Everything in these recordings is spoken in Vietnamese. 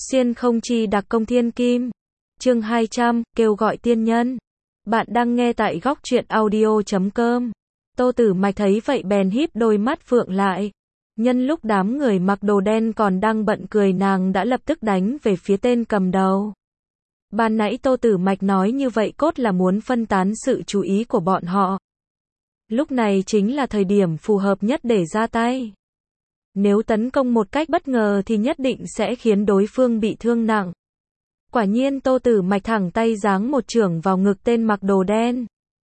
Xuyên không chi đặc công thiên kim. Chương 200, kêu gọi tiên nhân. Bạn đang nghe tại góc truyện audio.com. Tô Tử Mạch thấy vậy bèn híp đôi mắt phượng lại. Nhân lúc đám người mặc đồ đen còn đang bận cười, nàng đã lập tức đánh về phía tên cầm đầu. Ban nãy Tô Tử Mạch nói như vậy cốt là muốn phân tán sự chú ý của bọn họ. Lúc này chính là thời điểm phù hợp nhất để ra tay. Nếu tấn công một cách bất ngờ thì nhất định sẽ khiến đối phương bị thương nặng. Quả nhiên Tô Tử Mạch thẳng tay giáng một chưởng vào ngực tên mặc đồ đen.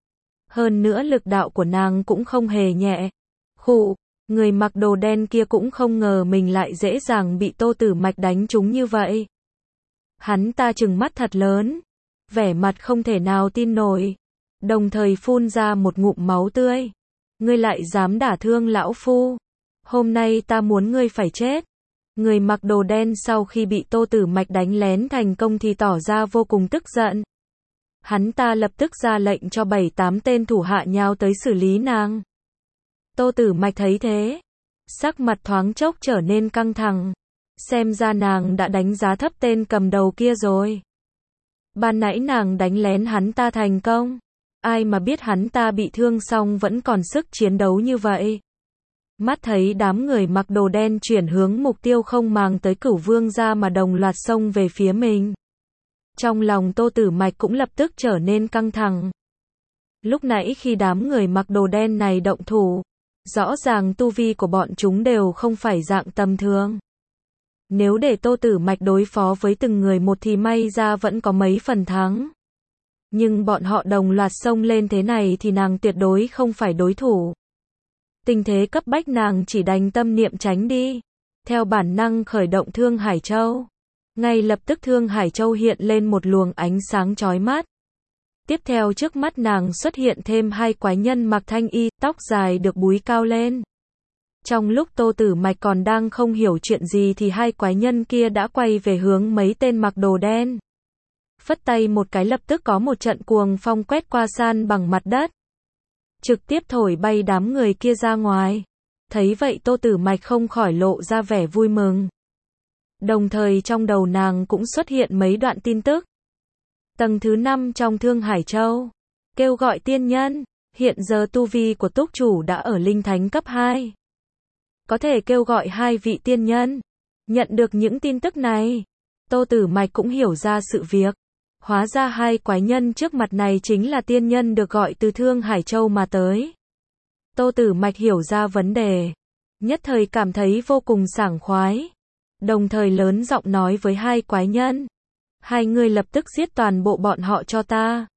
Hơn nữa lực đạo của nàng cũng không hề nhẹ. Khụ, người mặc đồ đen kia cũng không ngờ mình lại dễ dàng bị Tô Tử Mạch đánh trúng như vậy. Hắn ta trừng mắt thật lớn, vẻ mặt không thể nào tin nổi, đồng thời phun ra một ngụm máu tươi. Ngươi lại dám đả thương lão phu, hôm nay ta muốn ngươi phải chết. Người mặc đồ đen sau khi bị Tô Tử Mạch đánh lén thành công thì tỏ ra vô cùng tức giận. Hắn ta lập tức ra lệnh cho 7-8 tên thủ hạ nhào tới xử lý nàng. Tô Tử Mạch thấy thế, sắc mặt thoáng chốc trở nên căng thẳng. Xem ra nàng đã đánh giá thấp tên cầm đầu kia rồi. Ban nãy nàng đánh lén hắn ta thành công, ai mà biết hắn ta bị thương xong vẫn còn sức chiến đấu như vậy. Mắt thấy đám người mặc đồ đen chuyển hướng mục tiêu không màng tới Cửu Vương gia mà đồng loạt xông về phía mình. Trong lòng Tô Tử Mạch cũng lập tức trở nên căng thẳng. Lúc nãy khi đám người mặc đồ đen này động thủ, rõ ràng tu vi của bọn chúng đều không phải dạng tầm thường. Nếu để Tô Tử Mạch đối phó với từng người một thì may ra vẫn có mấy phần thắng. Nhưng bọn họ đồng loạt xông lên thế này thì nàng tuyệt đối không phải đối thủ. Tình thế cấp bách, nàng chỉ đành tâm niệm tránh đi. Theo bản năng khởi động Thương Hải Châu. Ngay lập tức Thương Hải Châu hiện lên một luồng ánh sáng chói mắt. Tiếp theo trước mắt nàng xuất hiện thêm hai quái nhân mặc thanh y, tóc dài được búi cao lên. Trong lúc Tô Tử Mạch còn đang không hiểu chuyện gì thì hai quái nhân kia đã quay về hướng mấy tên mặc đồ đen. Phất tay một cái lập tức có một trận cuồng phong quét qua san bằng mặt đất, trực tiếp thổi bay đám người kia ra ngoài. Thấy vậy Tô Tử Mạch không khỏi lộ ra vẻ vui mừng. Đồng thời trong đầu nàng cũng xuất hiện mấy đoạn tin tức. Tầng thứ 5 trong Thương Hải Châu. Kêu gọi tiên nhân. Hiện giờ tu vi của túc chủ đã ở linh thánh cấp 2. Có thể kêu gọi 2 vị tiên nhân. Nhận được những tin tức này, Tô Tử Mạch cũng hiểu ra sự việc. Hóa ra hai quái nhân trước mặt này chính là tiên nhân được gọi từ Thương Hải Châu mà tới. Tô Tử Mạch hiểu ra vấn đề, nhất thời cảm thấy vô cùng sảng khoái. Đồng thời lớn giọng nói với hai quái nhân. Hai người lập tức giết toàn bộ bọn họ cho ta.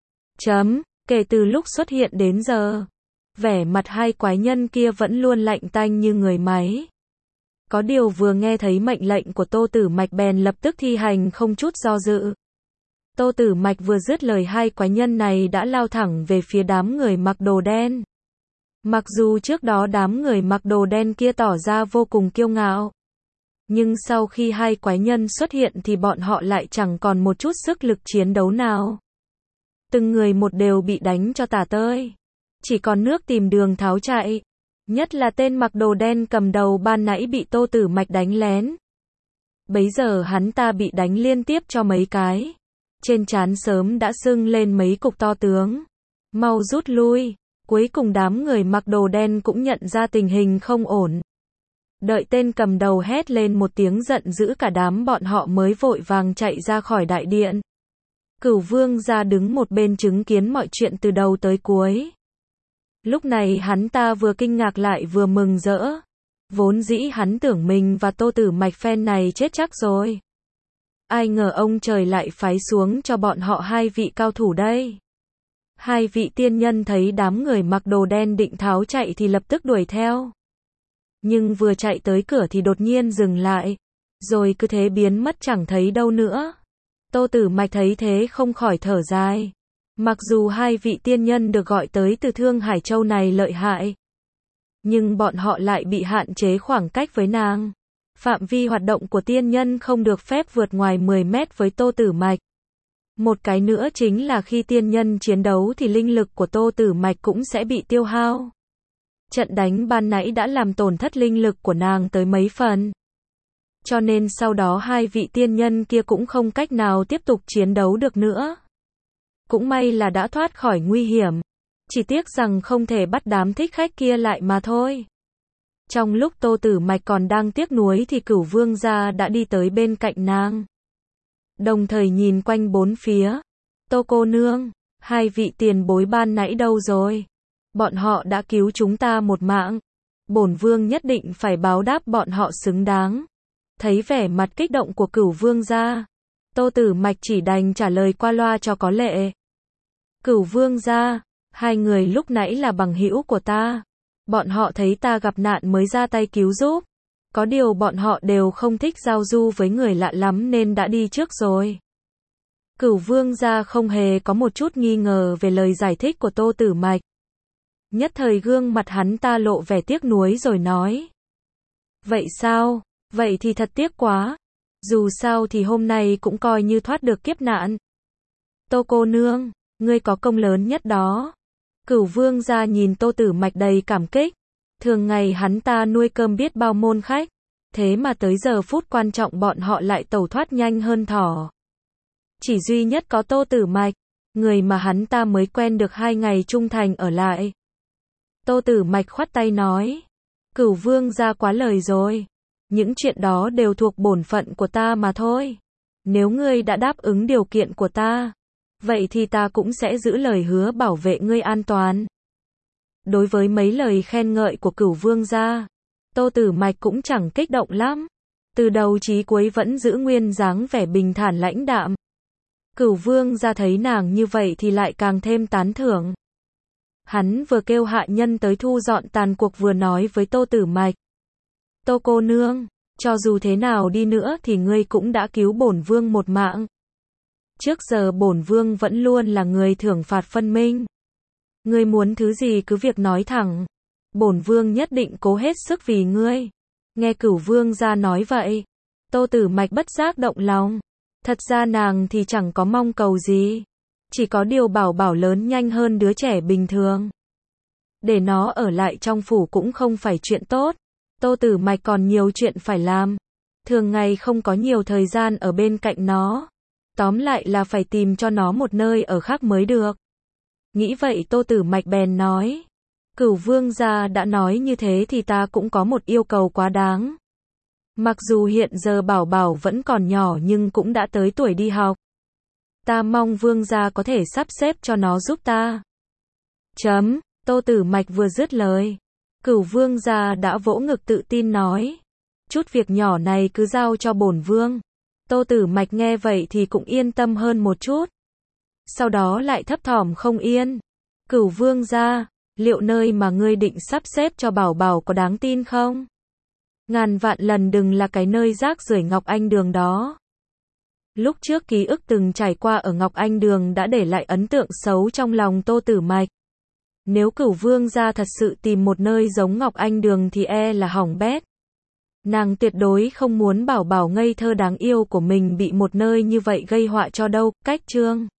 Kể từ lúc xuất hiện đến giờ, vẻ mặt hai quái nhân kia vẫn luôn lạnh tanh như người máy. Có điều vừa nghe thấy mệnh lệnh của Tô Tử Mạch bèn lập tức thi hành không chút do dự. Tô Tử Mạch vừa dứt lời, hai quái nhân này đã lao thẳng về phía đám người mặc đồ đen. Mặc dù trước đó đám người mặc đồ đen kia tỏ ra vô cùng kiêu ngạo, nhưng sau khi hai quái nhân xuất hiện thì bọn họ lại chẳng còn một chút sức lực chiến đấu nào. Từng người một đều bị đánh cho tả tơi, chỉ còn nước tìm đường tháo chạy. Nhất là tên mặc đồ đen cầm đầu ban nãy bị Tô Tử Mạch đánh lén. Bấy giờ hắn ta bị đánh liên tiếp cho mấy cái, trên trán sớm đã sưng lên mấy cục to tướng. Mau rút lui. Cuối cùng đám người mặc đồ đen cũng nhận ra tình hình không ổn. Đợi tên cầm đầu hét lên một tiếng giận dữ, cả đám bọn họ mới vội vàng chạy ra khỏi đại điện. Cửu Vương gia đứng một bên chứng kiến mọi chuyện từ đầu tới cuối. Lúc này hắn ta vừa kinh ngạc lại vừa mừng rỡ. Vốn dĩ hắn tưởng mình và Tô Tử Mạch phen này chết chắc rồi. Ai ngờ ông trời lại phái xuống cho bọn họ hai vị cao thủ đây. Hai vị tiên nhân thấy đám người mặc đồ đen định tháo chạy thì lập tức đuổi theo. Nhưng vừa chạy tới cửa thì đột nhiên dừng lại, rồi cứ thế biến mất chẳng thấy đâu nữa. Tô Tử Mạch thấy thế không khỏi thở dài. Mặc dù hai vị tiên nhân được gọi tới từ Thương Hải Châu này lợi hại, nhưng bọn họ lại bị hạn chế khoảng cách với nàng. Phạm vi hoạt động của tiên nhân không được phép vượt ngoài 10 mét với Tô Tử Mạch. Một cái nữa chính là khi tiên nhân chiến đấu thì linh lực của Tô Tử Mạch cũng sẽ bị tiêu hao. Trận đánh ban nãy đã làm tổn thất linh lực của nàng tới mấy phần. cho nên sau đó hai vị tiên nhân kia cũng không cách nào tiếp tục chiến đấu được nữa. Cũng may là đã thoát khỏi nguy hiểm. Chỉ tiếc rằng không thể bắt đám thích khách kia lại mà thôi. Trong lúc Tô Tử Mạch còn đang tiếc nuối thì Cửu Vương gia đã đi tới bên cạnh nàng. Đồng thời nhìn quanh bốn phía. Tô cô nương, hai vị tiền bối ban nãy đâu rồi? Bọn họ đã cứu chúng ta một mạng. Bổn vương nhất định phải báo đáp bọn họ xứng đáng. Thấy vẻ mặt kích động của Cửu Vương gia, Tô Tử Mạch chỉ đành trả lời qua loa cho có lệ. Cửu Vương gia, hai người lúc nãy là bằng hữu của ta. Bọn họ thấy ta gặp nạn mới ra tay cứu giúp. Có điều bọn họ đều không thích giao du với người lạ lắm nên đã đi trước rồi. Cửu Vương gia không hề có một chút nghi ngờ về lời giải thích của Tô Tử Mạch. Nhất thời gương mặt hắn ta lộ vẻ tiếc nuối rồi nói. Vậy sao? Vậy thì thật tiếc quá. Dù sao thì hôm nay cũng coi như thoát được kiếp nạn. Tô cô nương, ngươi có công lớn nhất đó. Cửu Vương gia nhìn Tô Tử Mạch đầy cảm kích. Thường ngày hắn ta nuôi cơm biết bao môn khách. Thế mà tới giờ phút quan trọng bọn họ lại tẩu thoát nhanh hơn thỏ. Chỉ duy nhất có Tô Tử Mạch, người mà hắn ta mới quen được 2 ngày trung thành ở lại. Tô Tử Mạch khoát tay nói. Cửu Vương gia quá lời rồi. Những chuyện đó đều thuộc bổn phận của ta mà thôi. Nếu ngươi đã đáp ứng điều kiện của ta, vậy thì ta cũng sẽ giữ lời hứa bảo vệ ngươi an toàn. Đối với mấy lời khen ngợi của Cửu Vương gia, Tô Tử Mạch cũng chẳng kích động lắm. Từ đầu chí cuối vẫn giữ nguyên dáng vẻ bình thản lãnh đạm. Cửu Vương gia thấy nàng như vậy thì lại càng thêm tán thưởng. Hắn vừa kêu hạ nhân tới thu dọn tàn cuộc vừa nói với Tô Tử Mạch. Tô cô nương, cho dù thế nào đi nữa thì ngươi cũng đã cứu bổn vương một mạng. Trước giờ bổn vương vẫn luôn là người thưởng phạt phân minh. Ngươi muốn thứ gì cứ việc nói thẳng. Bổn vương nhất định cố hết sức vì ngươi. Nghe Cửu Vương gia nói vậy, Tô Tử Mạch bất giác động lòng. Thật ra nàng thì chẳng có mong cầu gì. Chỉ có điều bảo bảo lớn nhanh hơn đứa trẻ bình thường. Để nó ở lại trong phủ cũng không phải chuyện tốt. Tô Tử Mạch còn nhiều chuyện phải làm. Thường ngày không có nhiều thời gian ở bên cạnh nó. Tóm lại là phải tìm cho nó một nơi ở khác mới được. Nghĩ vậy Tô Tử Mạch bèn nói. Cửu Vương gia đã nói như thế thì ta cũng có một yêu cầu quá đáng. Mặc dù hiện giờ bảo bảo vẫn còn nhỏ nhưng cũng đã tới tuổi đi học. Ta mong Vương gia có thể sắp xếp cho nó giúp ta. Tô Tử Mạch vừa dứt lời, Cửu Vương gia đã vỗ ngực tự tin nói. Chút việc nhỏ này cứ giao cho bổn vương. Tô Tử Mạch nghe vậy thì cũng yên tâm hơn một chút. Sau đó lại thấp thỏm không yên. Cửu Vương gia, liệu nơi mà ngươi định sắp xếp cho bảo bảo có đáng tin không? Ngàn vạn lần đừng là cái nơi rác rưởi Ngọc Anh Đường đó. Lúc trước ký ức từng trải qua ở Ngọc Anh Đường đã để lại ấn tượng xấu trong lòng Tô Tử Mạch. Nếu Cửu Vương gia thật sự tìm một nơi giống Ngọc Anh Đường thì e là hỏng bét. Nàng tuyệt đối không muốn bảo bảo ngây thơ đáng yêu của mình bị một nơi như vậy gây họa cho đâu. Cách chương